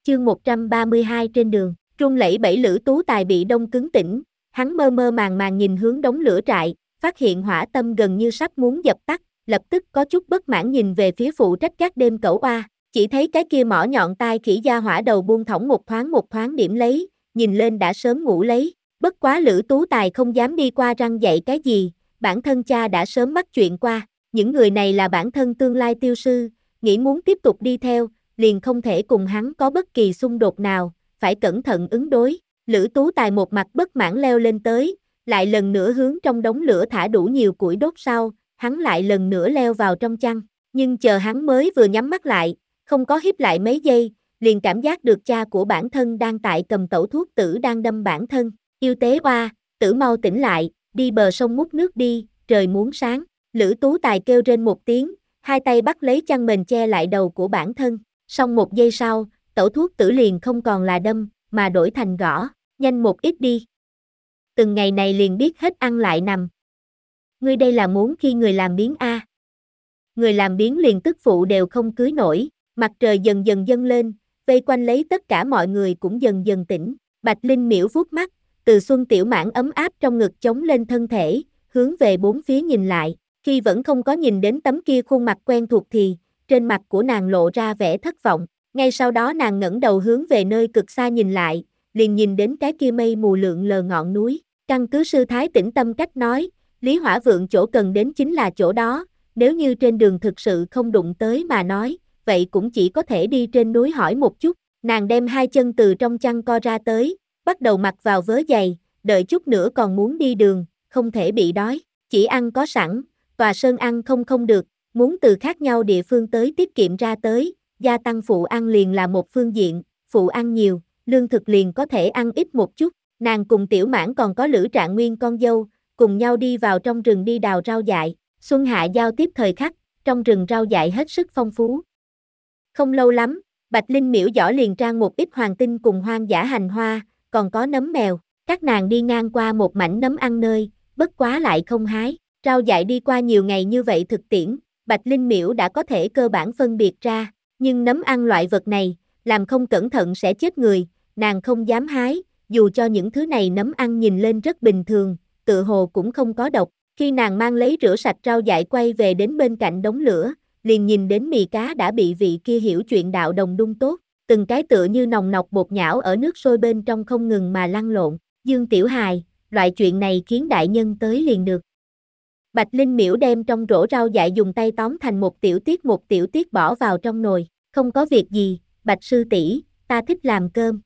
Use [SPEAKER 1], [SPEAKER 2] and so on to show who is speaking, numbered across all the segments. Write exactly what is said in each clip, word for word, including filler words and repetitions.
[SPEAKER 1] Chương một trăm ba mươi hai trên đường, run lẩy bẩy Lữ Tú Tài bị đông cứng tỉnh, hắn mơ mơ màng màng nhìn hướng đống lửa trại, phát hiện hỏa tâm gần như sắp muốn dập tắt, lập tức có chút bất mãn nhìn về phía phụ trách gác đêm Cẩu Oa, chỉ thấy cái kia mỏ nhọn tai khỉ gia hỏa đầu buông thõng một thoáng một thoáng điểm lấy, nhìn lên đã sớm ngủ lấy, bất quá Lữ Tú Tài không dám đi qua răng dạy cái gì, bản thân cha đã sớm bắt chuyện qua, những người này là bản thân tương lai tiêu sư, nghĩ muốn tiếp tục đi theo, liền không thể cùng hắn có bất kỳ xung đột nào, phải cẩn thận ứng đối. Lữ Tú Tài một mặt bất mãn leo lên tới, lại lần nữa hướng trong đống lửa thả đủ nhiều củi đốt sau, hắn lại lần nữa leo vào trong chăn, nhưng chờ hắn mới vừa nhắm mắt lại, không có híp lại mấy giây, liền cảm giác được cha của bản thân đang tại cầm tẩu thuốc tử đang đâm bản thân, yêu tế oa, tử mau tỉnh lại, đi bờ sông múc nước đi, trời muốn sáng, Lữ Tú Tài kêu rên một tiếng, hai tay bắt lấy chăn mền che lại đầu của bản thân, xong một giây sau, tẩu thuốc tử liền không còn là đâm, mà đổi thành gõ, nhanh một ít đi. Từng ngày này liền biết hết ăn lại nằm. Ngươi đây là muốn khi người làm biếng a? Người làm biếng liền tức phụ đều không cưới nổi, mặt trời dần dần dâng lên, vây quanh lấy tất cả mọi người cũng dần dần tỉnh, Bạch Linh miễu vuốt mắt, Từ Xuân tiểu mãn ấm áp trong ngực chống lên thân thể, hướng về bốn phía nhìn lại, khi vẫn không có nhìn đến tấm kia khuôn mặt quen thuộc thì, trên mặt của nàng lộ ra vẻ thất vọng, ngay sau đó nàng ngẩng đầu hướng về nơi cực xa nhìn lại, liền nhìn đến cái kia mây mù lượn lờ ngọn núi, căn cứ sư thái tĩnh tâm cách nói, Lý Hỏa Vượng chỗ cần đến chính là chỗ đó, nếu như trên đường thực sự không đụng tới mà nói, vậy cũng chỉ có thể đi trên núi hỏi một chút, nàng đem hai chân từ trong chăn co ra tới, bắt đầu mặc vào vớ giày, đợi chút nữa còn muốn đi đường, không thể bị đói, chỉ ăn có sẵn, tòa sơn ăn không không được, muốn từ khác nhau địa phương tới tiết kiệm ra tới, gia tăng phụ ăn liền là một phương diện, phụ ăn nhiều, lương thực liền có thể ăn ít một chút, nàng cùng tiểu mãn còn có Lữ Trạng Nguyên con dâu, cùng nhau đi vào trong rừng đi đào rau dại, xuân hạ giao tiếp thời khắc, trong rừng rau dại hết sức phong phú. Không lâu lắm, Bạch Linh miễu giỏ liền trang một ít hoàng tinh cùng hoang dã hành hoa, còn có nấm mèo, các nàng đi ngang qua một mảnh nấm ăn nơi, bất quá lại không hái, rau dại đi qua nhiều ngày như vậy thực tiễn, Bạch Linh miễu đã có thể cơ bản phân biệt ra, nhưng nấm ăn loại vật này, làm không cẩn thận sẽ chết người, nàng không dám hái, dù cho những thứ này nấm ăn nhìn lên rất bình thường, tự hồ cũng không có độc, khi nàng mang lấy rửa sạch rau dại quay về đến bên cạnh đống lửa, liền nhìn đến mì cá đã bị vị kia hiểu chuyện đạo đồng đun tốt, từng cái tựa như nòng nọc bột nhão ở nước sôi bên trong không ngừng mà lăn lộn, Dương Tiểu Hài, loại chuyện này khiến đại nhân tới liền được. Bạch Linh miễu đem trong rổ rau dại dùng tay tóm thành một tiểu tiết một tiểu tiết bỏ vào trong nồi, không có việc gì, Bạch sư tỷ, ta thích làm cơm.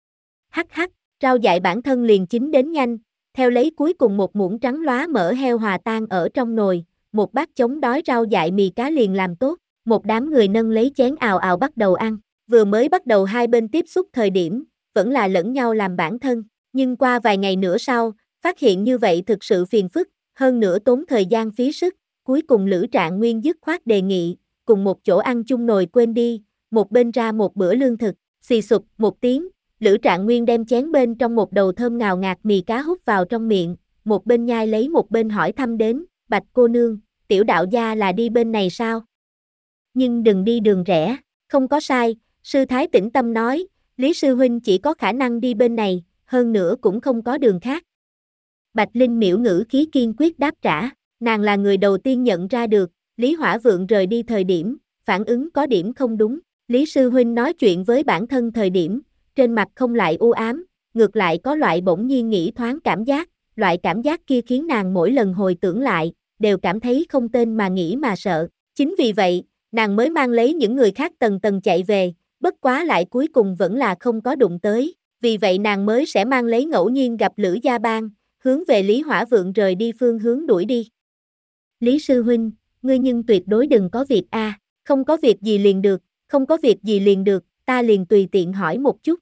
[SPEAKER 1] Hắc hắc, rau dại bản thân liền chín đến nhanh, theo lấy cuối cùng một muỗng trắng lóa mỡ heo hòa tan ở trong nồi, một bát chống đói rau dại mì cá liền làm tốt, một đám người nâng lấy chén ào ào bắt đầu ăn, vừa mới bắt đầu hai bên tiếp xúc thời điểm, vẫn là lẫn nhau làm bản thân, nhưng qua vài ngày nữa sau, phát hiện như vậy thực sự phiền phức, hơn nữa tốn thời gian phí sức, cuối cùng Lữ Trạng Nguyên dứt khoát đề nghị, cùng một chỗ ăn chung nồi quên đi, một bên ra một bữa lương thực, xì sụp một tiếng, Lữ Trạng Nguyên đem chén bên trong một đầu thơm ngào ngạt mì cá hút vào trong miệng, một bên nhai lấy một bên hỏi thăm đến, Bạch cô nương, tiểu đạo gia là đi bên này sao? Nhưng đừng đi đường rẽ, không có sai, sư thái tĩnh tâm nói, Lý sư huynh chỉ có khả năng đi bên này, hơn nữa cũng không có đường khác. Bạch Linh miễu ngữ khí kiên quyết đáp trả, nàng là người đầu tiên nhận ra được, Lý Hỏa Vượng rời đi thời điểm, phản ứng có điểm không đúng, Lý sư huynh nói chuyện với bản thân thời điểm, trên mặt không lại u ám, ngược lại có loại bỗng nhiên nghĩ thoáng cảm giác, loại cảm giác kia khiến nàng mỗi lần hồi tưởng lại, đều cảm thấy không tên mà nghĩ mà sợ, chính vì vậy, nàng mới mang lấy những người khác tầng tầng chạy về, bất quá lại cuối cùng vẫn là không có đụng tới, vì vậy nàng mới sẽ mang lấy ngẫu nhiên gặp Lữ Gia Bang, hướng về Lý Hỏa Vượng rời đi phương hướng đuổi đi. Lý sư huynh, ngươi nhưng tuyệt đối đừng có việc a, à, không có việc gì liền được, không có việc gì liền được, ta liền tùy tiện hỏi một chút.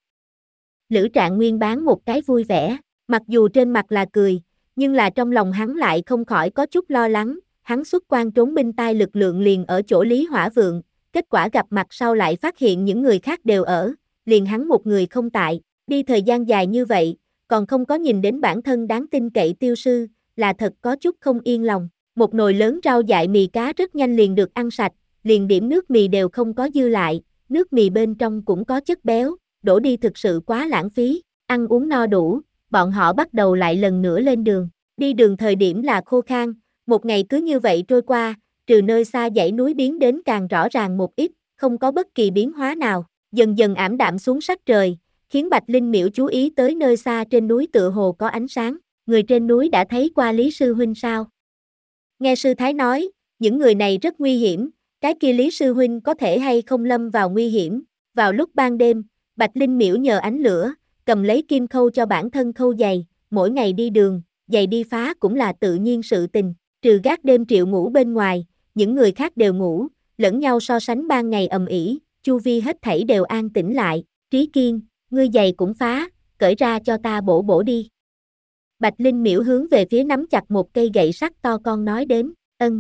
[SPEAKER 1] Lữ Trạng Nguyên bán một cái vui vẻ, mặc dù trên mặt là cười, nhưng là trong lòng hắn lại không khỏi có chút lo lắng, hắn xuất quan trốn binh tai lực lượng liền ở chỗ Lý Hỏa Vượng, kết quả gặp mặt sau lại phát hiện những người khác đều ở, liền hắn một người không tại, đi thời gian dài như vậy, còn không có nhìn đến bản thân đáng tin cậy tiêu sư, là thật có chút không yên lòng, một nồi lớn rau dại mì cá rất nhanh liền được ăn sạch, liền điểm nước mì đều không có dư lại, nước mì bên trong cũng có chất béo, đổ đi thực sự quá lãng phí. Ăn uống no đủ, bọn họ bắt đầu lại lần nữa lên đường. Đi đường thời điểm là khô khan, một ngày cứ như vậy trôi qua, trừ nơi xa dãy núi biến đến càng rõ ràng một ít, không có bất kỳ biến hóa nào. Dần dần ảm đạm xuống sắc trời, khiến Bạch Linh Miểu chú ý tới nơi xa trên núi tựa hồ có ánh sáng. Người trên núi đã thấy qua Lý Sư Huynh sao? Nghe Sư Thái nói, những người này rất nguy hiểm, cái kia Lý Sư Huynh có thể hay không lâm vào nguy hiểm. Vào lúc ban đêm, Bạch Linh Miểu nhờ ánh lửa, cầm lấy kim khâu cho bản thân khâu giày, mỗi ngày đi đường, giày đi phá cũng là tự nhiên sự tình, trừ gác đêm Triệu ngủ bên ngoài, những người khác đều ngủ, lẫn nhau so sánh ban ngày ầm ĩ, chu vi hết thảy đều an tĩnh lại. Trí Kiên, ngươi giày cũng phá, cởi ra cho ta bổ bổ đi. Bạch Linh Miểu hướng về phía nắm chặt một cây gậy sắt to con nói đến, ân,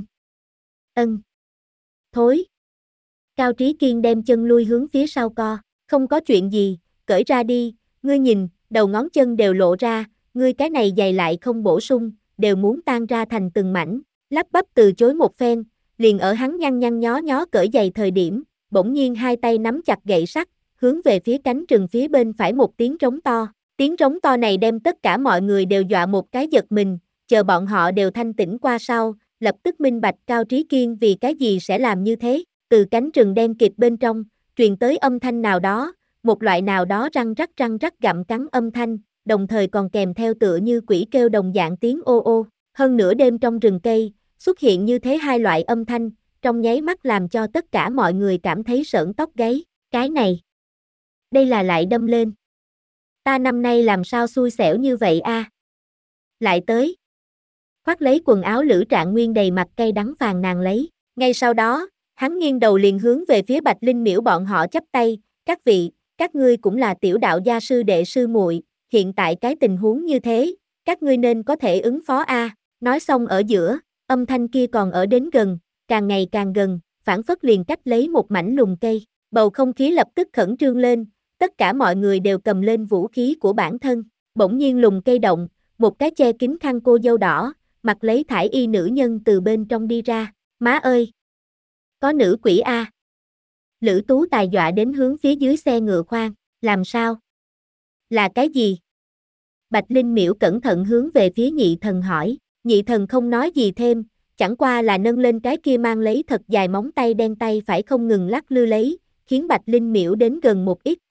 [SPEAKER 1] ân, thối. Cao Trí Kiên đem chân lui hướng phía sau co, không có chuyện gì, cởi ra đi, ngươi nhìn, đầu ngón chân đều lộ ra, ngươi cái này giày lại không bổ sung, đều muốn tan ra thành từng mảnh, lắp bắp từ chối một phen, liền ở hắn nhăn nhăn nhó nhó cởi giày thời điểm, bỗng nhiên hai tay nắm chặt gậy sắt, hướng về phía cánh rừng phía bên phải một tiếng trống to. Tiếng trống to này đem tất cả mọi người đều dọa một cái giật mình, chờ bọn họ đều thanh tĩnh qua sau, lập tức minh bạch Cao Trí Kiên vì cái gì sẽ làm như thế. Từ cánh rừng đen kịt bên trong, truyền tới âm thanh nào đó, một loại nào đó răng rắc răng rắc gặm cắn âm thanh, đồng thời còn kèm theo tựa như quỷ kêu đồng dạng tiếng ô ô. Hơn nửa đêm trong rừng cây, xuất hiện như thế hai loại âm thanh, trong nháy mắt làm cho tất cả mọi người cảm thấy sởn tóc gáy. Cái này, đây là lại đâm lên. Ta năm nay làm sao xui xẻo như vậy a? À? Lại tới. Khoác lấy quần áo Lữ Trạng Nguyên đầy mặt cay đắng phàn nàn lấy. Ngay sau đó, hắn nghiêng đầu liền hướng về phía Bạch Linh Miểu bọn họ chắp tay, các vị, các ngươi cũng là tiểu đạo gia sư đệ sư muội, hiện tại cái tình huống như thế, các ngươi nên có thể ứng phó a. À. Nói xong ở giữa, âm thanh kia còn ở đến gần, càng ngày càng gần, phảng phất liền cách lấy một mảnh lùm cây, bầu không khí lập tức khẩn trương lên, tất cả mọi người đều cầm lên vũ khí của bản thân, bỗng nhiên lùm cây động, một cái che kín khăn cô dâu đỏ, mặc lấy thải y nữ nhân từ bên trong đi ra, má ơi! Có nữ quỷ a. À. Lữ Tú Tài dọa đến hướng phía dưới xe ngựa khoan, làm sao? Là cái gì? Bạch Linh Miểu cẩn thận hướng về phía nhị thần hỏi, nhị thần không nói gì thêm, chẳng qua là nâng lên cái kia mang lấy thật dài móng tay đen tay phải không ngừng lắc lư lấy, khiến Bạch Linh Miểu đến gần một ít,